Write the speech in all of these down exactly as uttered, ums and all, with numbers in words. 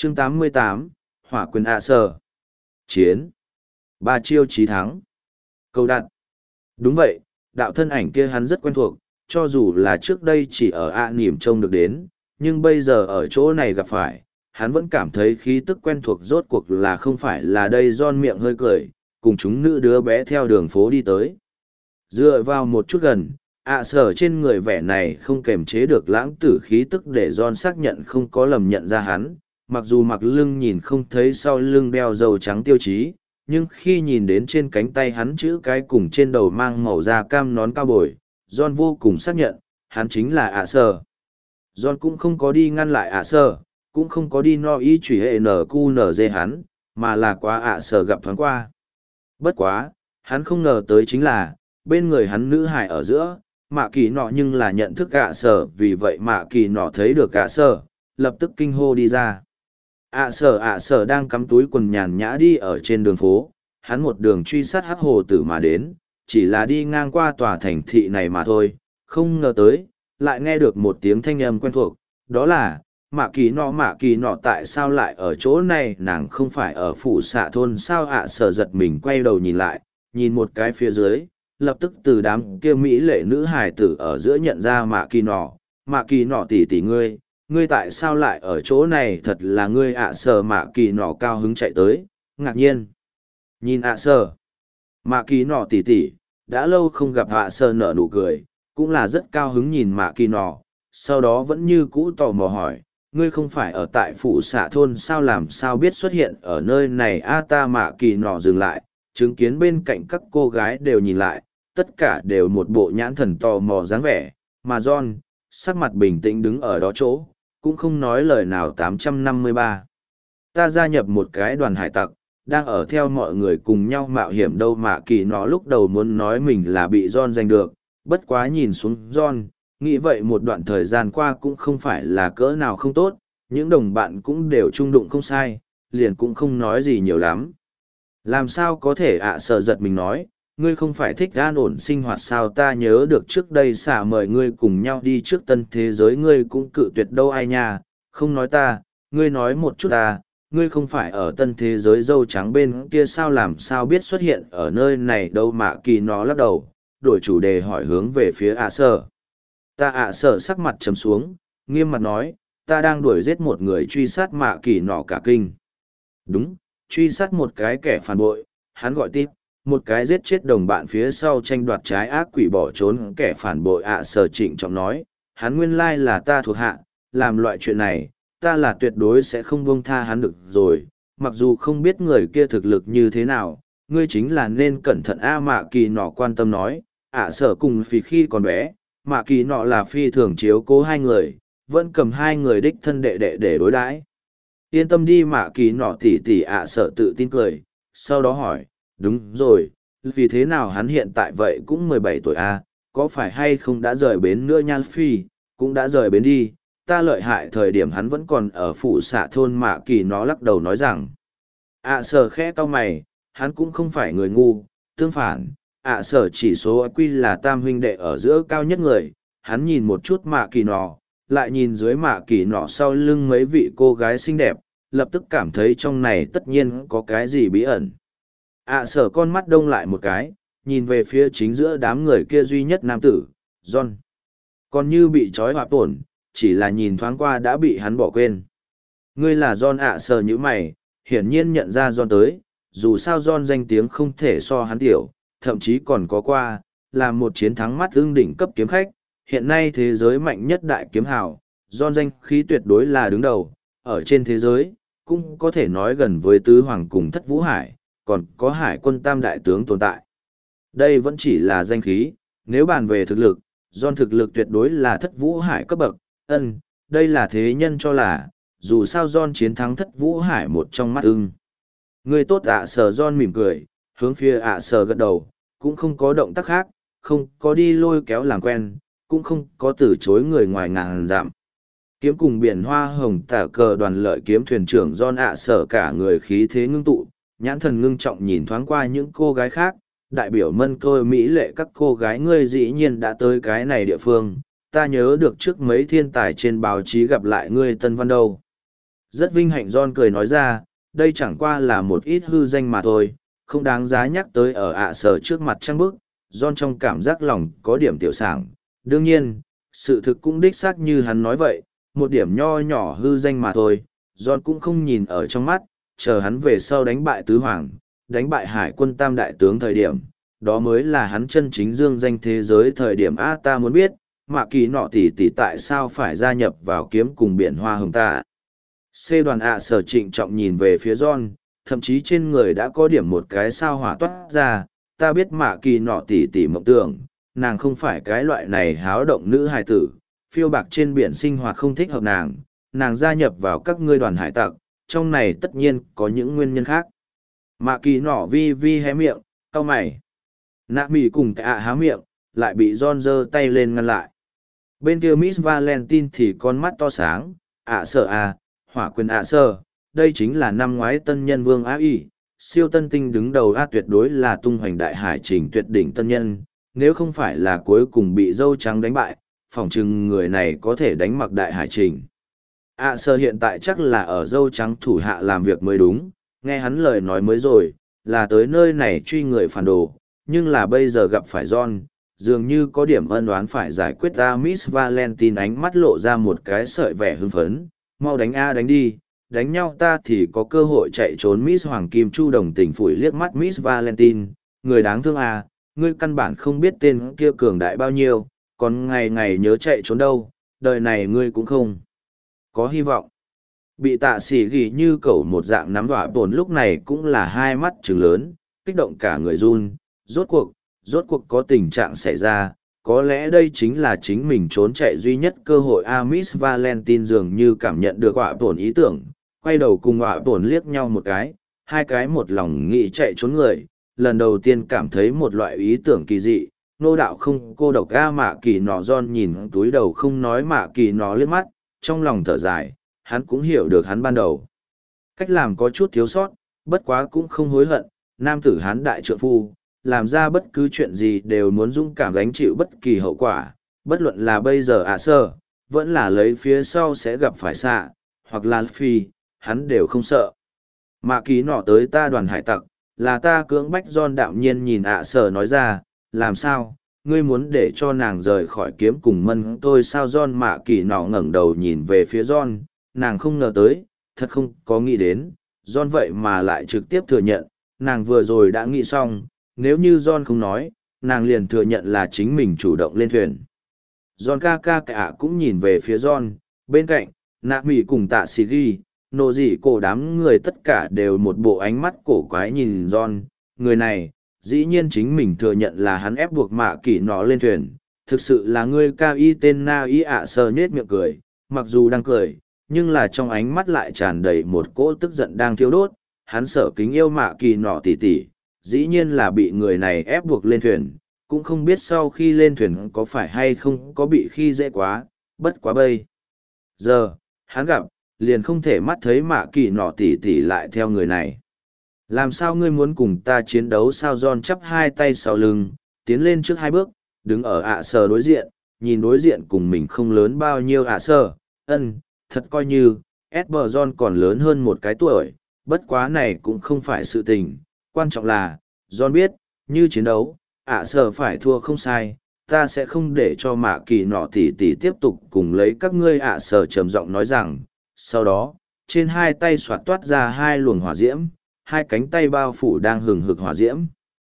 chương tám mươi tám, Hỏa quyền ạ sở. Chiến. Ba chiêu chí thắng. Câu đặt. Đúng vậy, đạo thân ảnh kia hắn rất quen thuộc, cho dù là trước đây chỉ ở ạ nỉm trông được đến, nhưng bây giờ ở chỗ này gặp phải, hắn vẫn cảm thấy khí tức quen thuộc rốt cuộc là không phải là đây John miệng hơi cười, cùng chúng nữ đứa bé theo đường phố đi tới. Dựa vào một chút gần, ạ sở trên người vẻ này không kềm chế được lãng tử khí tức để John xác nhận không có lầm nhận ra hắn, mặc dù mặc lưng nhìn không thấy sau lưng đeo dầu trắng tiêu chí, nhưng khi nhìn đến trên cánh tay hắn chữ cái cùng trên đầu mang màu da cam nón cao bồi, John vô cùng xác nhận, hắn chính là ạ sở. John cũng không có đi ngăn lại ạ sở, cũng không có đi no ý chủy hệ nở cu nở dê hắn, mà là quá ạ sở gặp thoáng qua. Bất quá, hắn không ngờ tới chính là, bên người hắn nữ hài ở giữa, mạ kỳ nọ nhưng là nhận thức ạ sở, vì vậy mạ kỳ nọ thấy được ạ sở, lập tức kinh hô đi ra. ạ sở ạ sở đang cắm túi quần nhàn nhã đi ở trên đường phố, hắn một đường truy sát hắc hồ tử mà đến, chỉ là đi ngang qua tòa thành thị này mà thôi, không ngờ tới, lại nghe được một tiếng thanh âm quen thuộc, đó là, mạ kỳ nọ mạ kỳ nọ tại sao lại ở chỗ này, nàng không phải ở phủ xạ thôn sao? ạ sở giật mình quay đầu nhìn lại, nhìn một cái phía dưới, lập tức từ đám kia mỹ lệ nữ hài tử ở giữa nhận ra mạ kỳ nọ, mạ kỳ nọ tỷ tỷ ngươi, ngươi tại sao lại ở chỗ này, thật là ngươi ạ sở. Mạ kỳ nọ cao hứng chạy tới, ngạc nhiên nhìn ạ sở. Mạ kỳ nọ tỷ tỷ, đã lâu không gặp. ạ sở nở nụ cười, cũng là rất cao hứng nhìn mạ kỳ nọ, sau đó vẫn như cũ tò mò hỏi, ngươi không phải ở tại phủ xạ thôn sao, làm sao biết xuất hiện ở nơi này? A ta. Mạ kỳ nọ dừng lại, chứng kiến bên cạnh các cô gái đều nhìn lại, tất cả đều một bộ nhãn thần tò mò dáng vẻ, mà John, sắc mặt bình tĩnh đứng ở đó chỗ, cũng không nói lời nào. tám trăm năm mươi ba. Ta gia nhập một cái đoàn hải tặc, đang ở theo mọi người cùng nhau mạo hiểm đâu. Mạ kỳ nó lúc đầu muốn nói mình là bị John giành được, bất quá nhìn xuống John, nghĩ vậy một đoạn thời gian qua cũng không phải là cỡ nào không tốt, những đồng bạn cũng đều trung đụng không sai, liền cũng không nói gì nhiều lắm. Làm sao có thể? ạ sợ giật mình nói, ngươi không phải thích an ổn sinh hoạt sao? Ta nhớ được trước đây xả mời ngươi cùng nhau đi trước tân thế giới, ngươi cũng cự tuyệt đâu. Ai nha, không nói ta, ngươi nói một chút ta, ngươi không phải ở tân thế giới dâu trắng bên kia sao, làm sao biết xuất hiện ở nơi này đâu? Mạ kỳ nó lắc đầu, đổi chủ đề hỏi hướng về phía ạ sở. Ta. ạ sở sắc mặt trầm xuống, nghiêm mặt nói, ta đang đuổi giết một người truy sát. Mạ kỳ nọ cả kinh. Đúng, truy sát một cái kẻ phản bội, hắn gọi tít, một cái giết chết đồng bạn phía sau tranh đoạt trái ác quỷ bỏ trốn kẻ phản bội. ạ sở trịnh trọng nói, hắn nguyên lai là ta thuộc hạ, làm loại chuyện này, ta là tuyệt đối sẽ không buông tha hắn được rồi, mặc dù không biết người kia thực lực như thế nào, ngươi chính là nên cẩn thận. A. Mạ kỳ nọ quan tâm nói, ạ sở cùng vì khi còn bé, mạ kỳ nọ là phi thường chiếu cố hai người, vẫn cầm hai người đích thân đệ đệ để đối đãi. Yên tâm đi mạ kỳ nọ tỉ tỉ. ạ sở tự tin cười, sau đó hỏi, đúng rồi, vì thế nào hắn hiện tại vậy cũng mười bảy tuổi a, có phải hay không đã rời bến nữa nha? Phi cũng đã rời bến đi, ta lợi hại thời điểm hắn vẫn còn ở phủ xạ thôn. Mạ kỳ nó lắc đầu nói rằng, ạ sở khẽ cau mày, hắn cũng không phải người ngu, tương phản, ạ sở chỉ số i kiu là tam huynh đệ ở giữa cao nhất người. Hắn nhìn một chút mạ kỳ nọ, lại nhìn dưới mạ kỳ nọ sau lưng mấy vị cô gái xinh đẹp, lập tức cảm thấy trong này tất nhiên có cái gì bí ẩn. ạ sở con mắt đông lại một cái, nhìn về phía chính giữa đám người kia duy nhất nam tử, John. Còn như bị trói hoạp tổn, chỉ là nhìn thoáng qua đã bị hắn bỏ quên. Ngươi là John? ạ sở như mày, hiển nhiên nhận ra John tới, dù sao John danh tiếng không thể so hắn tiểu, thậm chí còn có qua, là một chiến thắng mắt ương đỉnh cấp kiếm khách, hiện nay thế giới mạnh nhất đại kiếm hào, John danh khí tuyệt đối là đứng đầu, ở trên thế giới, cũng có thể nói gần với tứ hoàng cùng thất vũ hải, còn có hải quân tam đại tướng tồn tại. Đây vẫn chỉ là danh khí, nếu bàn về thực lực, John thực lực tuyệt đối là thất vũ hải cấp bậc. Ân, đây là thế nhân cho là, dù sao John chiến thắng thất vũ hải một trong mắt ưng. Người tốt. ạ sở. John mỉm cười, hướng phía ạ sở gật đầu, cũng không có động tác khác, không có đi lôi kéo làm quen, cũng không có từ chối người ngoài ngàn dặm. Kiếm cùng biển hoa hồng tả cờ đoàn lợi kiếm thuyền trưởng John. ạ sở cả người khí thế ngưng tụ, nhãn thần ngưng trọng nhìn thoáng qua những cô gái khác, đại biểu mân côi mỹ lệ các cô gái, ngươi dĩ nhiên đã tới cái này địa phương, ta nhớ được trước mấy thiên tài trên báo chí gặp lại ngươi Tân Văn đâu. Rất vinh hạnh John cười nói ra, đây chẳng qua là một ít hư danh mà thôi, không đáng giá nhắc tới ở ạ sở trước mặt trăng bức. John trong cảm giác lòng có điểm tiểu sảng. Đương nhiên, sự thực cũng đích xác như hắn nói vậy, một điểm nho nhỏ hư danh mà thôi, John cũng không nhìn ở trong mắt, chờ hắn về sau đánh bại tứ hoàng, đánh bại hải quân tam đại tướng thời điểm, đó mới là hắn chân chính dương danh thế giới thời điểm. A ta muốn biết, Mạ Kỳ nọ tỷ tỷ tại sao phải gia nhập vào kiếm cùng biển hoa hồng ta. C đoàn ạ sở trịnh trọng nhìn về phía John, thậm chí trên người đã có điểm một cái sao hỏa toát ra, ta biết Mạ Kỳ nọ tỷ tỷ mộng tưởng, nàng không phải cái loại này háo động nữ hài tử, phiêu bạc trên biển sinh hoạt không thích hợp nàng, nàng gia nhập vào các ngươi đoàn hải tặc, trong này tất nhiên có những nguyên nhân khác. Mạ Kỳ nọ vi vi hé miệng, cau mày. Nạ mỉ cùng tạ há miệng, lại bị John giơ tay lên ngăn lại. Bên kia Miss Valentine thì con mắt to sáng, ạ sợ à, hỏa quyền ạ sơ, đây chính là năm ngoái tân nhân vương á y, siêu tân tinh đứng đầu a tuyệt đối là tung hoành đại hải trình tuyệt đỉnh tân nhân, nếu không phải là cuối cùng bị dâu trắng đánh bại, phỏng chừng người này có thể đánh mặc đại hải trình. ạ sơ hiện tại chắc là ở dâu trắng thủ hạ làm việc mới đúng, nghe hắn lời nói mới rồi, là tới nơi này truy người phản đồ, nhưng là bây giờ gặp phải John, dường như có điểm ân oán phải giải quyết. A Miss Valentine ánh mắt lộ ra một cái sợi vẻ hưng phấn, mau đánh A đánh đi, đánh nhau ta thì có cơ hội chạy trốn. Miss Hoàng Kim Chu đồng tình phủi liếc mắt Miss Valentine, người đáng thương à, ngươi căn bản không biết tên kia cường đại bao nhiêu, còn ngày ngày nhớ chạy trốn đâu, đời này ngươi cũng không có hy vọng. Bị tạ xỉ ghi như cẩu một dạng nắm đọa bồn lúc này cũng là hai mắt trừng lớn, kích động cả người run, rốt cuộc, rốt cuộc có tình trạng xảy ra, có lẽ đây chính là chính mình trốn chạy duy nhất cơ hội. A Miss Valentine dường như cảm nhận được họa tổn ý tưởng, quay đầu cùng họa tổn liếc nhau một cái, hai cái một lòng nghĩ chạy trốn người, lần đầu tiên cảm thấy một loại ý tưởng kỳ dị, nô đạo không cô độc. A Mạ Kỳ nọ John nhìn túi đầu không nói Mạ Kỳ nọ liếc mắt, trong lòng thở dài, hắn cũng hiểu được hắn ban đầu cách làm có chút thiếu sót, bất quá cũng không hối hận, nam tử hắn đại trượng phu, làm ra bất cứ chuyện gì đều muốn dũng cảm gánh chịu bất kỳ hậu quả, bất luận là bây giờ ạ sơ, vẫn là lấy phía sau sẽ gặp phải xạ, hoặc là phi, hắn đều không sợ. Mạ Kỳ nọ tới ta đoàn hải tặc, là ta cưỡng bách. John đạm nhiên nhìn ạ sơ nói ra, làm sao, ngươi muốn để cho nàng rời khỏi kiếm cùng mân tôi sao? John Mạ Kỳ nọ ngẩng đầu nhìn về phía John, nàng không ngờ tới, thật không có nghĩ đến, John vậy mà lại trực tiếp thừa nhận, nàng vừa rồi đã nghĩ xong, nếu như John không nói, nàng liền thừa nhận là chính mình chủ động lên thuyền. John ca ca cả cũng nhìn về phía John, bên cạnh, nạ mỉ cùng tạ xì ghi, nộ dị cổ đám người tất cả đều một bộ ánh mắt cổ quái nhìn John, người này, dĩ nhiên chính mình thừa nhận là hắn ép buộc Mạ Kỳ nọ lên thuyền, thực sự là ngươi cao y tên na y ạ sờ nhết miệng cười, mặc dù đang cười, nhưng là trong ánh mắt lại tràn đầy một cỗ tức giận đang thiêu đốt, hắn sợ kính yêu Mạ Kỳ nọ tỉ tỉ, dĩ nhiên là bị người này ép buộc lên thuyền, cũng không biết sau khi lên thuyền có phải hay không có bị khi dễ quá, bất quá bây giờ, hắn gặp, liền không thể mắt thấy Mạ Kỳ nọ tỉ tỉ lại theo người này. Làm sao ngươi muốn cùng ta chiến đấu sao? John chắp hai tay sau lưng, tiến lên trước hai bước, đứng ở ạ sờ đối diện, nhìn đối diện cùng mình không lớn bao nhiêu ạ sờ, ân, thật coi như, Edward John còn lớn hơn một cái tuổi, bất quá này cũng không phải sự tình, quan trọng là, John biết, như chiến đấu, ạ sờ phải thua không sai, ta sẽ không để cho Mạ Kỳ nọ tỉ tỉ tiếp tục cùng lấy các ngươi. ạ sờ trầm giọng nói rằng, sau đó, trên hai tay xoạt toát ra hai luồng hỏa diễm, hai cánh tay bao phủ đang hừng hực hỏa diễm.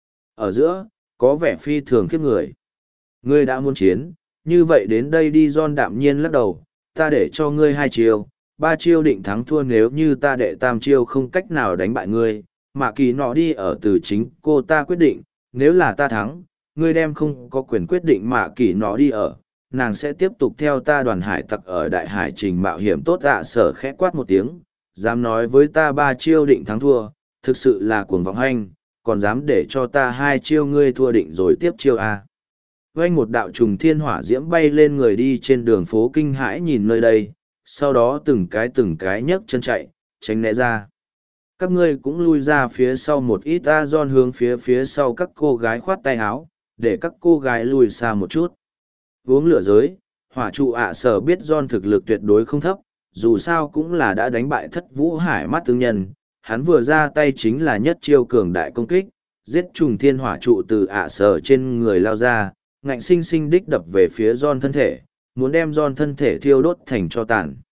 Ở giữa, có vẻ phi thường khiếp người. Ngươi đã muốn chiến, như vậy đến đây đi. John đạm nhiên lắc đầu, ta để cho ngươi hai chiêu, ba chiêu định thắng thua, nếu như ta đệ tam chiêu không cách nào đánh bại ngươi, Mạ Kỳ nọ đi ở từ chính cô ta quyết định, nếu là ta thắng, ngươi đem không có quyền quyết định Mạ Kỳ nọ đi ở, nàng sẽ tiếp tục theo ta đoàn hải tặc ở đại hải trình mạo hiểm. Tốt. Ạ sở khẽ quát một tiếng, dám nói với ta ba chiêu định thắng thua, thực sự là cuồng vọng hanh, còn dám để cho ta hai chiêu ngươi thua định rồi tiếp chiêu a. Vanh một đạo trùng thiên hỏa diễm bay lên, người đi trên đường phố kinh hãi nhìn nơi đây, sau đó từng cái từng cái nhấc chân chạy, tránh né ra. Các ngươi cũng lui ra phía sau một ít. A John hướng phía phía sau các cô gái khoát tay áo, để các cô gái lùi xa một chút. Uống lửa giới, hỏa trụ ạ sở biết John thực lực tuyệt đối không thấp, dù sao cũng là đã đánh bại thất vũ hải mắt tương nhân, hắn vừa ra tay chính là nhất chiêu cường đại công kích, giết trùng thiên hỏa trụ từ ạ sở trên người lao ra, ngạnh sinh sinh đích đập về phía John thân thể, muốn đem John thân thể thiêu đốt thành cho tàn.